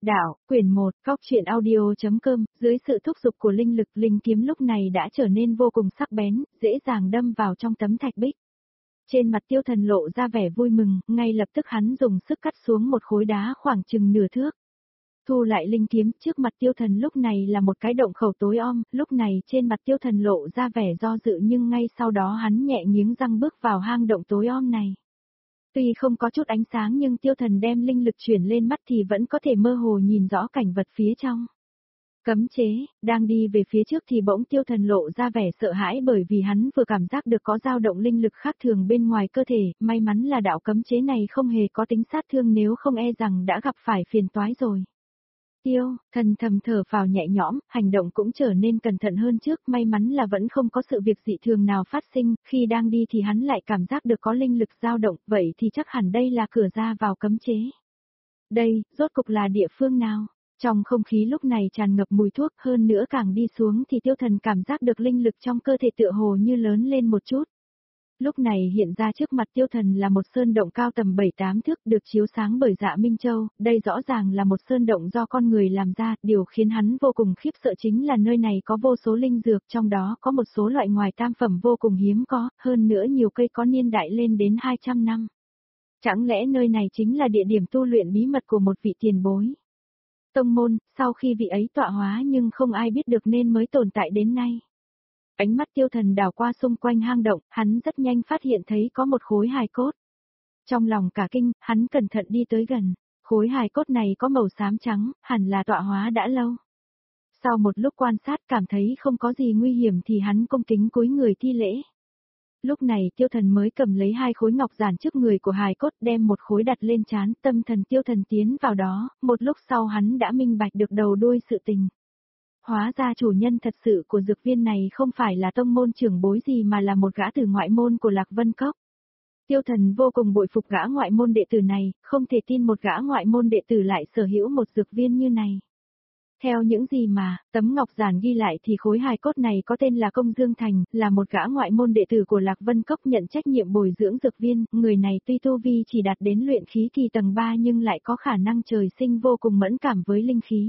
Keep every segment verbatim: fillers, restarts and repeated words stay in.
Đạo, quyển một, góc truyện audio.com, dưới sự thúc giục của linh lực, linh kiếm lúc này đã trở nên vô cùng sắc bén, dễ dàng đâm vào trong tấm thạch bích. Trên mặt Tiêu Thần lộ ra vẻ vui mừng, ngay lập tức hắn dùng sức cắt xuống một khối đá khoảng chừng nửa thước. Thu lại linh kiếm, trước mặt Tiêu Thần lúc này là một cái động khẩu tối om, lúc này trên mặt Tiêu Thần lộ ra vẻ do dự nhưng ngay sau đó hắn nhẹ nghiến răng bước vào hang động tối om này. Tuy không có chút ánh sáng nhưng Tiêu Thần đem linh lực chuyển lên mắt thì vẫn có thể mơ hồ nhìn rõ cảnh vật phía trong. Cấm chế, đang đi về phía trước thì bỗng Tiêu Thần lộ ra vẻ sợ hãi bởi vì hắn vừa cảm giác được có dao động linh lực khác thường bên ngoài cơ thể, may mắn là đạo cấm chế này không hề có tính sát thương nếu không e rằng đã gặp phải phiền toái rồi. Tiêu, Thần thầm thở phào nhẹ nhõm, hành động cũng trở nên cẩn thận hơn trước, may mắn là vẫn không có sự việc dị thường nào phát sinh, khi đang đi thì hắn lại cảm giác được có linh lực dao động, vậy thì chắc hẳn đây là cửa ra vào cấm chế. Đây, rốt cục là địa phương nào? Trong không khí lúc này tràn ngập mùi thuốc, hơn nữa càng đi xuống thì Tiêu Thần cảm giác được linh lực trong cơ thể tựa hồ như lớn lên một chút. Lúc này hiện ra trước mặt Tiêu Thần là một sơn động cao tầm bảy tám thước được chiếu sáng bởi Dạ Minh Châu, đây rõ ràng là một sơn động do con người làm ra, điều khiến hắn vô cùng khiếp sợ chính là nơi này có vô số linh dược, trong đó có một số loại ngoài tam phẩm vô cùng hiếm có, hơn nữa nhiều cây có niên đại lên đến hai trăm năm. Chẳng lẽ nơi này chính là địa điểm tu luyện bí mật của một vị tiền bối? Tông môn, sau khi vị ấy tọa hóa nhưng không ai biết được nên mới tồn tại đến nay. Ánh mắt Tiêu Thần đảo qua xung quanh hang động, hắn rất nhanh phát hiện thấy có một khối hài cốt. Trong lòng cả kinh, hắn cẩn thận đi tới gần, khối hài cốt này có màu xám trắng, hẳn là tọa hóa đã lâu. Sau một lúc quan sát cảm thấy không có gì nguy hiểm thì hắn cung kính cúi người thi lễ. Lúc này Tiêu Thần mới cầm lấy hai khối ngọc giản trước người của hài cốt đem một khối đặt lên trán, tâm thần Tiêu Thần tiến vào đó, một lúc sau hắn đã minh bạch được đầu đuôi sự tình. Hóa ra chủ nhân thật sự của dược viên này không phải là tông môn trưởng bối gì mà là một gã từ ngoại môn của Lạc Vân Cốc. Tiêu Thần vô cùng bội phục gã ngoại môn đệ tử này, không thể tin một gã ngoại môn đệ tử lại sở hữu một dược viên như này. Theo những gì mà, tấm ngọc giản ghi lại thì khối hài cốt này có tên là Công Dương Thành, là một gã ngoại môn đệ tử của Lạc Vân Cốc nhận trách nhiệm bồi dưỡng dược viên, người này tuy tu vi chỉ đạt đến luyện khí kỳ tầng ba nhưng lại có khả năng trời sinh vô cùng mẫn cảm với linh khí.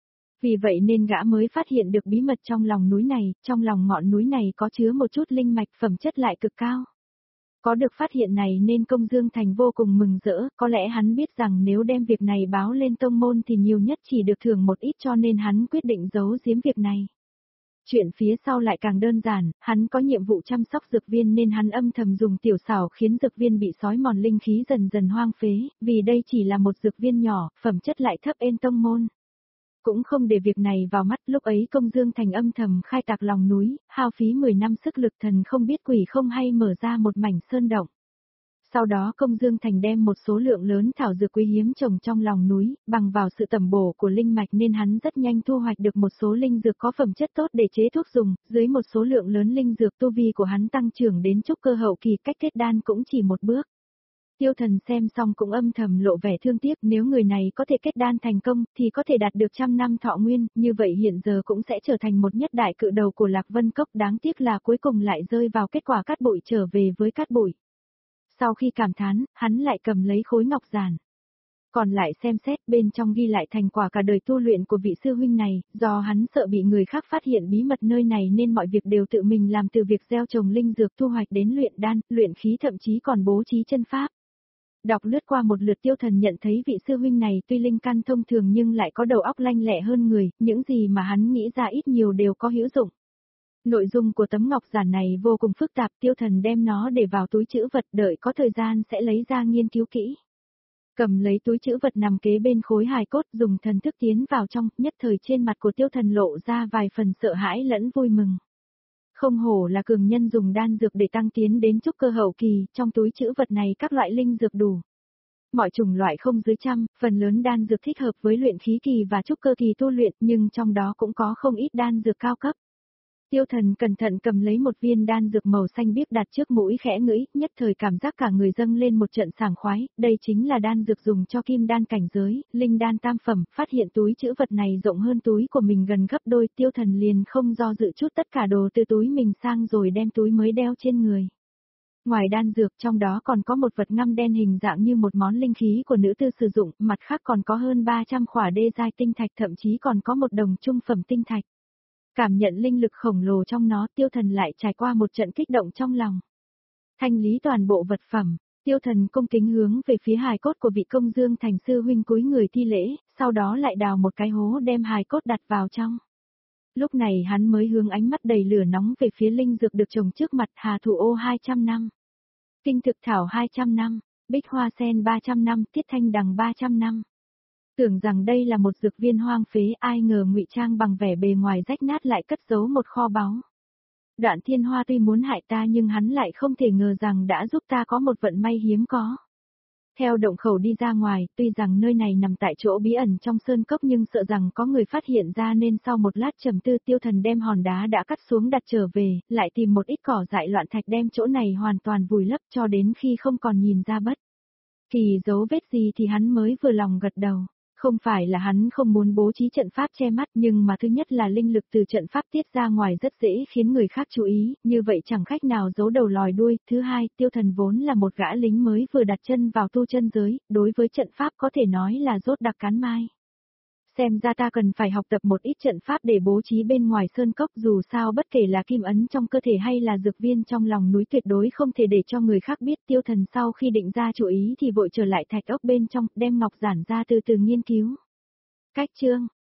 Vì vậy nên gã mới phát hiện được bí mật trong lòng núi này, trong lòng ngọn núi này có chứa một chút linh mạch phẩm chất lại cực cao. Có được phát hiện này nên Công Dương Thành vô cùng mừng rỡ, có lẽ hắn biết rằng nếu đem việc này báo lên tông môn thì nhiều nhất chỉ được thưởng một ít cho nên hắn quyết định giấu giếm việc này. Chuyện phía sau lại càng đơn giản, hắn có nhiệm vụ chăm sóc dược viên nên hắn âm thầm dùng tiểu xảo khiến dược viên bị xói mòn linh khí dần dần hoang phế, vì đây chỉ là một dược viên nhỏ, phẩm chất lại thấp ên tông môn. Cũng không để việc này vào mắt, lúc ấy Công Dương Thành âm thầm khai tạc lòng núi, hao phí mười năm sức lực thần không biết quỷ không hay mở ra một mảnh sơn động. Sau đó Công Dương Thành đem một số lượng lớn thảo dược quý hiếm trồng trong lòng núi, bằng vào sự tẩm bổ của linh mạch nên hắn rất nhanh thu hoạch được một số linh dược có phẩm chất tốt để chế thuốc dùng, dưới một số lượng lớn linh dược tu vi của hắn tăng trưởng đến trúc cơ hậu kỳ, cách kết đan cũng chỉ một bước. Tiêu Thần xem xong cũng âm thầm lộ vẻ thương tiếc, nếu người này có thể kết đan thành công thì có thể đạt được trăm năm thọ nguyên, như vậy hiện giờ cũng sẽ trở thành một nhất đại cự đầu của Lạc Vân Cốc, đáng tiếc là cuối cùng lại rơi vào kết quả cát bụi trở về với cát bụi. Sau khi cảm thán, hắn lại cầm lấy khối ngọc giản. Còn lại xem xét bên trong ghi lại thành quả cả đời tu luyện của vị sư huynh này, do hắn sợ bị người khác phát hiện bí mật nơi này nên mọi việc đều tự mình làm từ việc gieo trồng linh dược thu hoạch đến luyện đan, luyện khí thậm chí còn bố trí chân pháp. Đọc lướt qua một lượt Tiêu Thần nhận thấy vị sư huynh này tuy linh căn thông thường nhưng lại có đầu óc lanh lẹ hơn người, những gì mà hắn nghĩ ra ít nhiều đều có hữu dụng. Nội dung của tấm ngọc giản này vô cùng phức tạp, Tiêu Thần đem nó để vào túi trữ vật, đợi có thời gian sẽ lấy ra nghiên cứu kỹ. Cầm lấy túi trữ vật nằm kế bên khối hài cốt, dùng thần thức tiến vào trong, nhất thời trên mặt của Tiêu Thần lộ ra vài phần sợ hãi lẫn vui mừng. Không hổ là cường nhân dùng đan dược để tăng tiến đến trúc cơ hậu kỳ, trong túi trữ vật này các loại linh dược đủ. Mọi chủng loại không dưới trăm, phần lớn đan dược thích hợp với luyện khí kỳ và trúc cơ kỳ tu luyện, nhưng trong đó cũng có không ít đan dược cao cấp. Tiêu Thần cẩn thận cầm lấy một viên đan dược màu xanh biếc đặt trước mũi khẽ ngửi, nhất thời cảm giác cả người dâng lên một trận sảng khoái, đây chính là đan dược dùng cho kim đan cảnh giới, linh đan tam phẩm, phát hiện túi trữ vật này rộng hơn túi của mình gần gấp đôi, Tiêu Thần liền không do dự chút tất cả đồ từ túi mình sang rồi đem túi mới đeo trên người. Ngoài đan dược trong đó còn có một vật ngăm đen hình dạng như một món linh khí của nữ tư sử dụng, mặt khác còn có hơn ba trăm khỏa đê giai tinh thạch, thậm chí còn có một đồng trung phẩm tinh thạch. Cảm nhận linh lực khổng lồ trong nó, Tiêu Thần lại trải qua một trận kích động trong lòng. Thanh lý toàn bộ vật phẩm, Tiêu Thần cung kính hướng về phía hài cốt của vị Công Dương Thành sư huynh cúi người thi lễ, sau đó lại đào một cái hố đem hài cốt đặt vào trong. Lúc này hắn mới hướng ánh mắt đầy lửa nóng về phía linh dược được trồng trước mặt, Hà Thủ Ô hai trăm năm, Kinh Thực Thảo hai trăm năm, Bích Hoa Sen ba trăm năm, Tiết Thanh Đằng ba trăm năm. Tưởng rằng đây là một dược viên hoang phế, ai ngờ ngụy trang bằng vẻ bề ngoài rách nát lại cất giấu một kho báu. Đoạn Thiên Hoa tuy muốn hại ta nhưng hắn lại không thể ngờ rằng đã giúp ta có một vận may hiếm có. Theo động khẩu đi ra ngoài, tuy rằng nơi này nằm tại chỗ bí ẩn trong sơn cốc nhưng sợ rằng có người phát hiện ra nên sau một lát trầm tư, Tiêu Thần đem hòn đá đã cắt xuống đặt trở về, lại tìm một ít cỏ dại loạn thạch đem chỗ này hoàn toàn vùi lấp cho đến khi không còn nhìn ra bất kỳ dấu vết gì thì hắn mới vừa lòng gật đầu. Không phải là hắn không muốn bố trí trận pháp che mắt, nhưng mà thứ nhất là linh lực từ trận pháp tiết ra ngoài rất dễ khiến người khác chú ý, như vậy chẳng cách nào giấu đầu lòi đuôi. Thứ hai, Tiêu Thần vốn là một gã lính mới vừa đặt chân vào tu chân giới, đối với trận pháp có thể nói là rốt đặc cán mai. Xem ra ta cần phải học tập một ít trận pháp để bố trí bên ngoài sơn cốc, dù sao bất kể là kim ấn trong cơ thể hay là dược viên trong lòng núi tuyệt đối không thể để cho người khác biết. Tiêu Thần sau khi định ra chủ ý thì vội trở lại thạch ốc bên trong, đem ngọc giản ra từ từ nghiên cứu. Cách chương